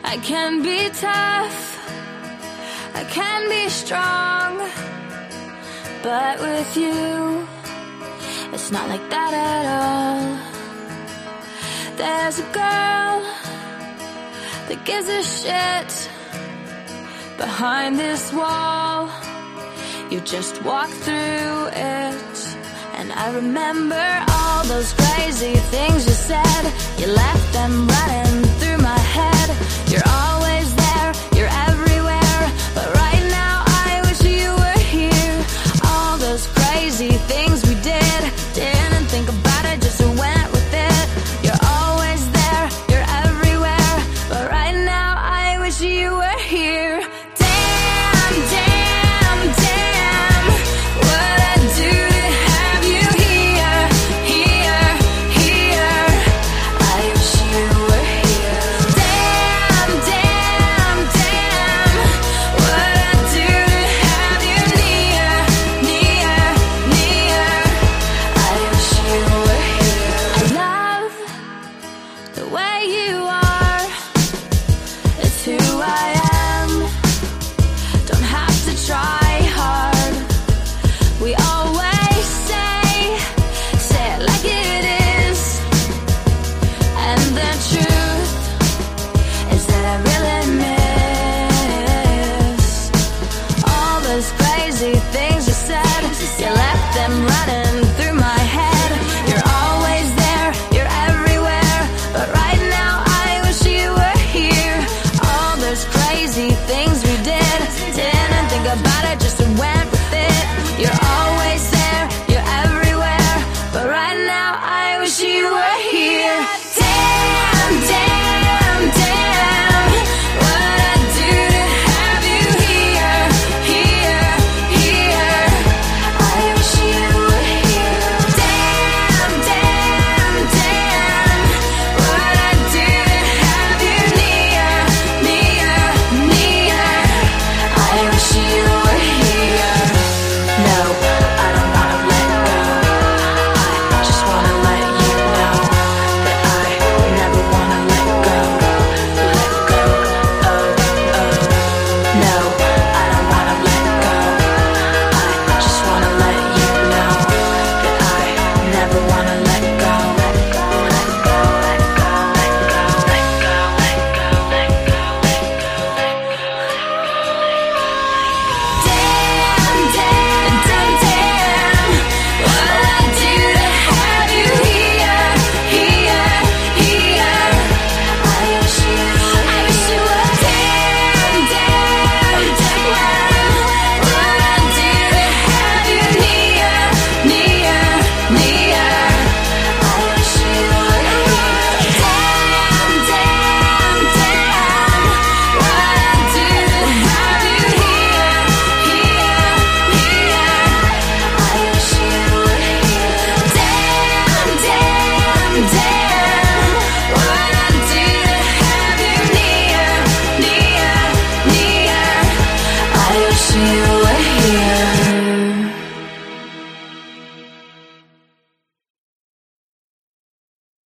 I can be tough, I can be strong, but with you, it's not like that at all. There's a girl that gives a shit behind this wall. You just walk through it, and I remember all those crazy things you said. You left them running through my head. You're always there, you're everywhere, but right now I wish you were here. All those crazy things we didn't think about it, just went with it. You're always there, you're everywhere, but right now I wish you were here. Damn, damn, damn, what I do to have you here, here, here. I wish you were here. Damn, damn, damn, what I do to have you near, near, near. I wish you were here. I love the way you are. It's who I am. Don't have to try hard. We always say it like it is. And the truth is that I really miss all those crazy things you said. You left them running through my head. You're always there, you're everywhere, but right now I wish you were here. All those crazy things we didn't think about it, just went with it. You're always there, you're everywhere, but right now I wish you were here. Damn, damn.